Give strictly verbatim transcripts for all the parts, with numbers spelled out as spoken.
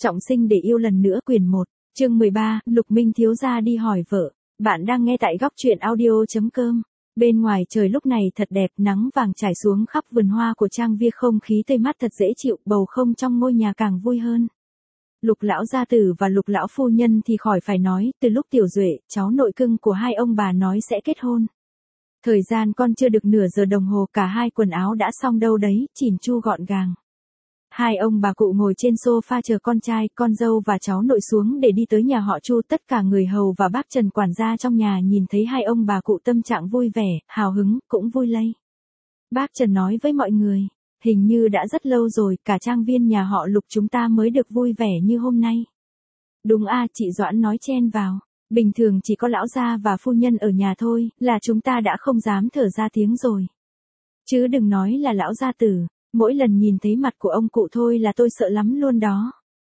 Trọng sinh để yêu lần nữa quyển một, chương mười ba, Lục Minh thiếu gia đi hỏi vợ. Bạn đang nghe tại góc truyện audio.com. Bên ngoài trời lúc này thật đẹp, nắng vàng trải xuống khắp vườn hoa của Trang Viên, không khí tươi mát thật dễ chịu, bầu không trong ngôi nhà càng vui hơn. Lục lão gia tử và Lục lão phu nhân thì khỏi phải nói, từ lúc Tiểu Duệ, cháu nội cưng của hai ông bà nói sẽ kết hôn. Thời gian con chưa được nửa giờ đồng hồ, cả hai quần áo đã xong đâu đấy, chỉn chu gọn gàng. Hai ông bà cụ ngồi trên sofa chờ con trai, con dâu và cháu nội xuống để đi tới nhà họ Chu. Tất cả người hầu và bác Trần quản gia trong nhà nhìn thấy hai ông bà cụ tâm trạng vui vẻ, hào hứng, cũng vui lây. Bác Trần nói với mọi người, hình như đã rất lâu rồi, cả trang viên nhà họ Lục chúng ta mới được vui vẻ như hôm nay. Đúng a, chị Doãn nói chen vào. Bình thường chỉ có lão gia và phu nhân ở nhà thôi, là chúng ta đã không dám thở ra tiếng rồi. Chứ đừng nói là lão gia tử. Mỗi lần nhìn thấy mặt của ông cụ thôi là tôi sợ lắm luôn đó.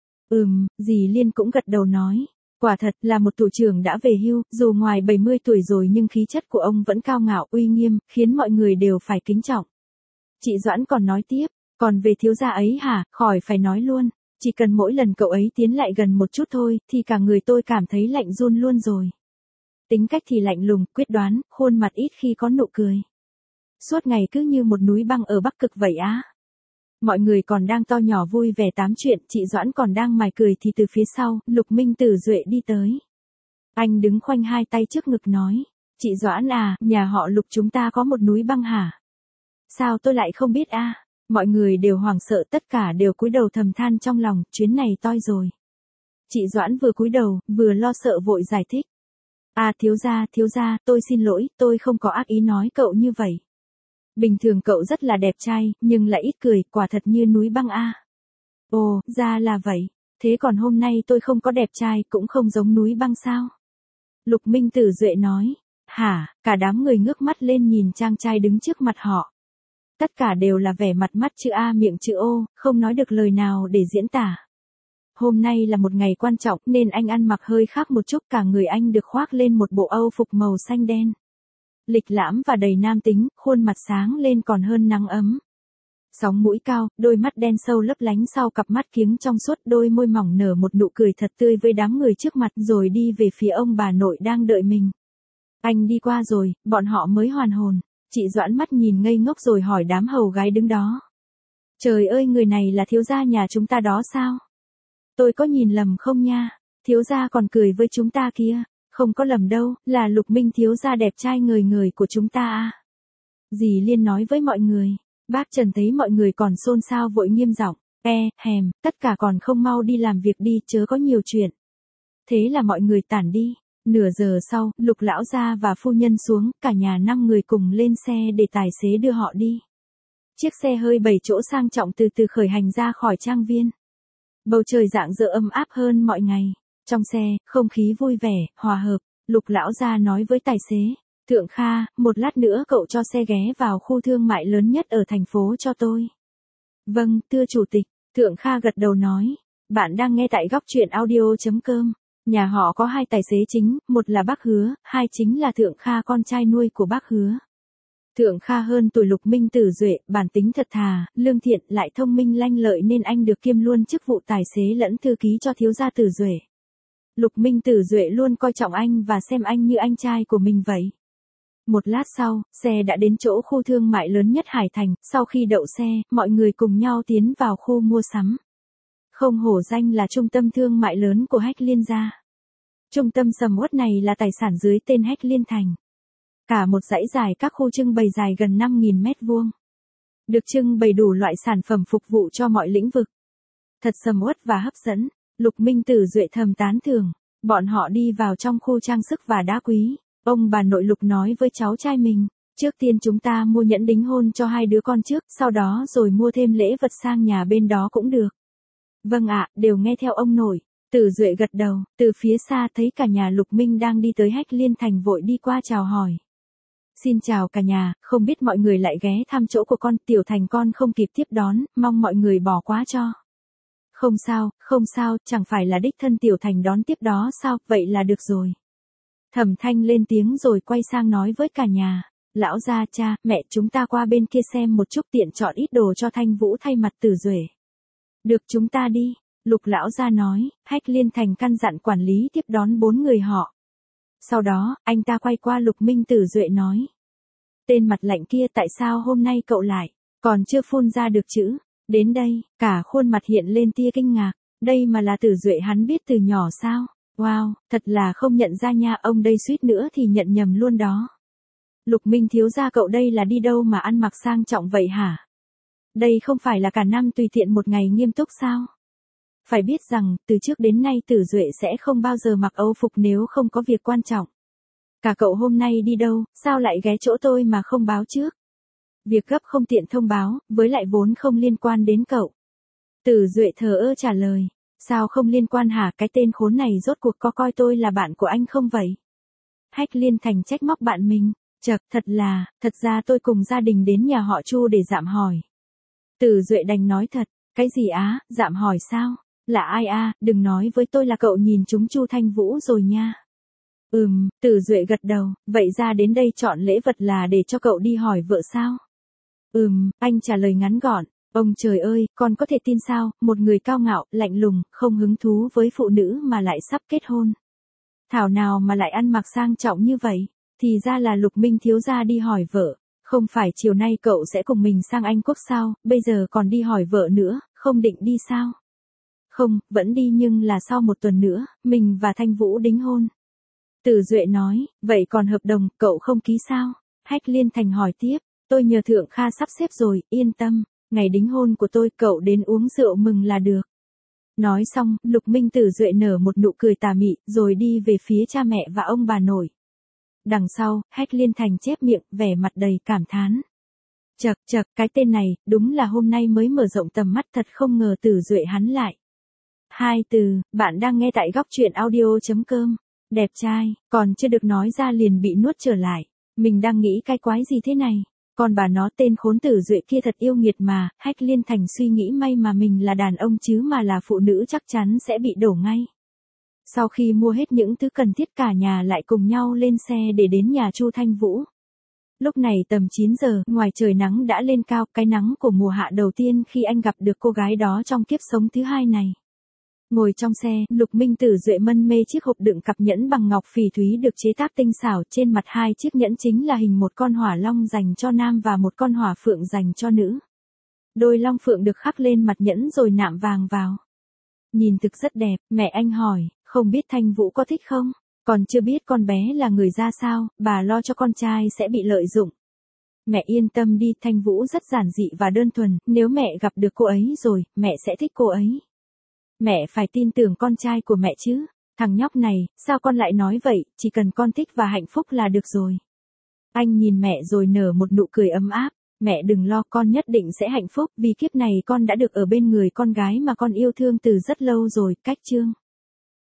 Ừm, dì Liên cũng gật đầu nói. Quả thật là một thủ trưởng đã về hưu, dù ngoài bảy mươi tuổi rồi nhưng khí chất của ông vẫn cao ngạo uy nghiêm, khiến mọi người đều phải kính trọng. Chị Doãn còn nói tiếp, còn về thiếu gia ấy hả, khỏi phải nói luôn. Chỉ cần mỗi lần cậu ấy tiến lại gần một chút thôi, thì cả người tôi cảm thấy lạnh run luôn rồi. Tính cách thì lạnh lùng, quyết đoán, khuôn mặt ít khi có nụ cười. Suốt ngày cứ như một núi băng ở Bắc Cực vậy á. Mọi người còn đang to nhỏ vui vẻ tám chuyện, chị Doãn còn đang mải cười thì từ phía sau, Lục Minh Tử Duệ đi tới. Anh đứng khoanh hai tay trước ngực nói, chị Doãn à, nhà họ Lục chúng ta có một núi băng hả? Sao tôi lại không biết a? Mọi người đều hoảng sợ, tất cả đều cúi đầu thầm than trong lòng, chuyến này toi rồi. Chị Doãn vừa cúi đầu, vừa lo sợ vội giải thích. À thiếu gia, thiếu gia, tôi xin lỗi, tôi không có ác ý nói cậu như vậy. Bình thường cậu rất là đẹp trai, nhưng lại ít cười, quả thật như núi băng a. Ồ, ra là vậy. Thế còn hôm nay tôi không có đẹp trai, cũng không giống núi băng sao? Lục Minh Tử Duệ nói. Hả, cả đám người ngước mắt lên nhìn chàng trai đứng trước mặt họ. Tất cả đều là vẻ mặt mắt chữ A miệng chữ O, không nói được lời nào để diễn tả. Hôm nay là một ngày quan trọng nên anh ăn mặc hơi khác một chút, cả người anh được khoác lên một bộ âu phục màu xanh đen. Lịch lãm và đầy nam tính, khuôn mặt sáng lên còn hơn nắng ấm. Sóng mũi cao, đôi mắt đen sâu lấp lánh sau cặp mắt kiếng trong suốt, đôi môi mỏng nở một nụ cười thật tươi với đám người trước mặt rồi đi về phía ông bà nội đang đợi mình. Anh đi qua rồi, bọn họ mới hoàn hồn. Chị Doãn mắt nhìn ngây ngốc rồi hỏi đám hầu gái đứng đó. Trời ơi, người này là thiếu gia nhà chúng ta đó sao? Tôi có nhìn lầm không nha? Thiếu gia còn cười với chúng ta kia. Không có lầm đâu, là Lục Minh thiếu gia đẹp trai ngời ngời của chúng ta à. Dì Liên nói với mọi người. Bác Trần thấy mọi người còn xôn xao vội nghiêm giọng. E, hèm, tất cả còn không mau đi làm việc đi, chớ có nhiều chuyện. Thế là mọi người tản đi. Nửa giờ sau, Lục lão gia và phu nhân xuống, cả nhà năm người cùng lên xe để tài xế đưa họ đi. Chiếc xe hơi bảy chỗ sang trọng từ từ khởi hành ra khỏi trang viên. Bầu trời rạng rỡ ấm áp hơn mọi ngày. Trong xe, không khí vui vẻ, hòa hợp. Lục lão gia nói với tài xế, Thượng Kha, một lát nữa cậu cho xe ghé vào khu thương mại lớn nhất ở thành phố cho tôi. Vâng, thưa chủ tịch. Thượng Kha gật đầu nói. Bạn đang nghe tại góc truyện audio.com. Nhà họ có hai tài xế chính, một là bác Hứa, hai chính là Thượng Kha con trai nuôi của bác Hứa. Thượng Kha hơn tuổi Lục Minh Tử Duệ, bản tính thật thà, lương thiện, lại thông minh lanh lợi nên anh được kiêm luôn chức vụ tài xế lẫn thư ký cho thiếu gia Tử Duệ. Lục Minh Tử Duệ luôn coi trọng anh và xem anh như anh trai của mình vậy. Một lát sau, xe đã đến chỗ khu thương mại lớn nhất Hải Thành, sau khi đậu xe, mọi người cùng nhau tiến vào khu mua sắm. Không hổ danh là trung tâm thương mại lớn của Hách Liên gia. Trung tâm sầm uất này là tài sản dưới tên Hách Liên Thành. Cả một dãy dài các khu trưng bày dài gần năm nghìn mét vuông. Được trưng bày đủ loại sản phẩm phục vụ cho mọi lĩnh vực. Thật sầm uất và hấp dẫn. Lục Minh Tử Duệ thầm tán thưởng. Bọn họ đi vào trong khu trang sức và đá quý. Ông bà nội Lục nói với cháu trai mình. Trước tiên chúng ta mua nhẫn đính hôn cho hai đứa con trước, sau đó rồi mua thêm lễ vật sang nhà bên đó cũng được. Vâng ạ, đều nghe theo ông nội. Tử Duệ gật đầu, từ phía xa thấy cả nhà Lục Minh đang đi tới Hách Liên Thành vội đi qua chào hỏi. Xin chào cả nhà, không biết mọi người lại ghé thăm chỗ của con, Tiểu Thành con không kịp tiếp đón, mong mọi người bỏ qua cho. Không sao, không sao, chẳng phải là đích thân Tiểu Thành đón tiếp đó sao, vậy là được rồi. Thẩm Thanh lên tiếng rồi quay sang nói với cả nhà. Lão gia, cha, mẹ chúng ta qua bên kia xem một chút, tiện chọn ít đồ cho Thanh Vũ thay mặt Tử Duệ. Được, chúng ta đi. Lục lão gia nói, Hách Liên Thành căn dặn quản lý tiếp đón bốn người họ. Sau đó, anh ta quay qua Lục Minh Tử Duệ nói. Tên mặt lạnh kia tại sao hôm nay cậu lại, còn chưa phun ra được chữ, đến đây, cả khuôn mặt hiện lên tia kinh ngạc, đây mà là Tử Duệ hắn biết từ nhỏ sao, wow, thật là không nhận ra nha, ông đây suýt nữa thì nhận nhầm luôn đó. Lục Minh thiếu gia cậu đây là đi đâu mà ăn mặc sang trọng vậy hả? Đây không phải là cả năm tùy tiện một ngày nghiêm túc sao? Phải biết rằng, từ trước đến nay Tử Duệ sẽ không bao giờ mặc âu phục nếu không có việc quan trọng. Cả cậu hôm nay đi đâu, sao lại ghé chỗ tôi mà không báo trước? Việc gấp không tiện thông báo, với lại vốn không liên quan đến cậu. Tử Duệ thờ ơ trả lời, sao không liên quan hả, cái tên khốn này rốt cuộc có coi tôi là bạn của anh không vậy? Hách Liên Thành trách móc bạn mình, chậc, thật là, thật ra tôi cùng gia đình đến nhà họ Chu để dạm hỏi. Tử Duệ đành nói thật, cái gì á, dạm hỏi sao? Là ai a, đừng nói với tôi là cậu nhìn trúng Chu Thanh Vũ rồi nha. Ừm, Tử Duệ gật đầu, vậy ra đến đây chọn lễ vật là để cho cậu đi hỏi vợ sao? Ừm, anh trả lời ngắn gọn, ông trời ơi, con có thể tin sao, một người cao ngạo, lạnh lùng, không hứng thú với phụ nữ mà lại sắp kết hôn. Thảo nào mà lại ăn mặc sang trọng như vậy, thì ra là Lục Minh thiếu gia đi hỏi vợ, không phải chiều nay cậu sẽ cùng mình sang Anh Quốc sao, bây giờ còn đi hỏi vợ nữa, không định đi sao? Không, vẫn đi nhưng là sau một tuần nữa, mình và Thanh Vũ đính hôn. Tử Duệ nói, vậy còn hợp đồng, cậu không ký sao? Hách Liên Thành hỏi tiếp, tôi nhờ Thượng Kha sắp xếp rồi, yên tâm, ngày đính hôn của tôi cậu đến uống rượu mừng là được. Nói xong, Lục Minh Tử Duệ nở một nụ cười tà mị, rồi đi về phía cha mẹ và ông bà nội. Đằng sau, Hách Liên Thành chép miệng, vẻ mặt đầy cảm thán. Chậc chậc, cái tên này, đúng là hôm nay mới mở rộng tầm mắt, thật không ngờ Tử Duệ hắn lại. Hai từ, bạn đang nghe tại góc truyện audio.com. Đẹp trai, còn chưa được nói ra liền bị nuốt trở lại. Mình đang nghĩ cái quái gì thế này. Còn bà nó tên khốn Tử Duệ kia thật yêu nghiệt mà. Hách Liên Thành suy nghĩ may mà mình là đàn ông chứ mà là phụ nữ chắc chắn sẽ bị đổ ngay. Sau khi mua hết những thứ cần thiết cả nhà lại cùng nhau lên xe để đến nhà Chu Thanh Vũ. Lúc này tầm chín giờ, ngoài trời nắng đã lên cao, cái nắng của mùa hạ đầu tiên khi anh gặp được cô gái đó trong kiếp sống thứ hai này. Ngồi trong xe, Lục Minh Tử Duệ mân mê chiếc hộp đựng cặp nhẫn bằng ngọc phỉ thúy được chế tác tinh xảo, trên mặt hai chiếc nhẫn chính là hình một con hỏa long dành cho nam và một con hỏa phượng dành cho nữ. Đôi long phượng được khắc lên mặt nhẫn rồi nạm vàng vào. Nhìn thực rất đẹp, mẹ anh hỏi, không biết Thanh Vũ có thích không? Còn chưa biết con bé là người ra sao, bà lo cho con trai sẽ bị lợi dụng. Mẹ yên tâm đi, Thanh Vũ rất giản dị và đơn thuần, nếu mẹ gặp được cô ấy rồi, mẹ sẽ thích cô ấy. Mẹ phải tin tưởng con trai của mẹ chứ. Thằng nhóc này, sao con lại nói vậy, chỉ cần con thích và hạnh phúc là được rồi. Anh nhìn mẹ rồi nở một nụ cười ấm áp. Mẹ đừng lo, con nhất định sẽ hạnh phúc vì kiếp này con đã được ở bên người con gái mà con yêu thương từ rất lâu rồi. Cách chương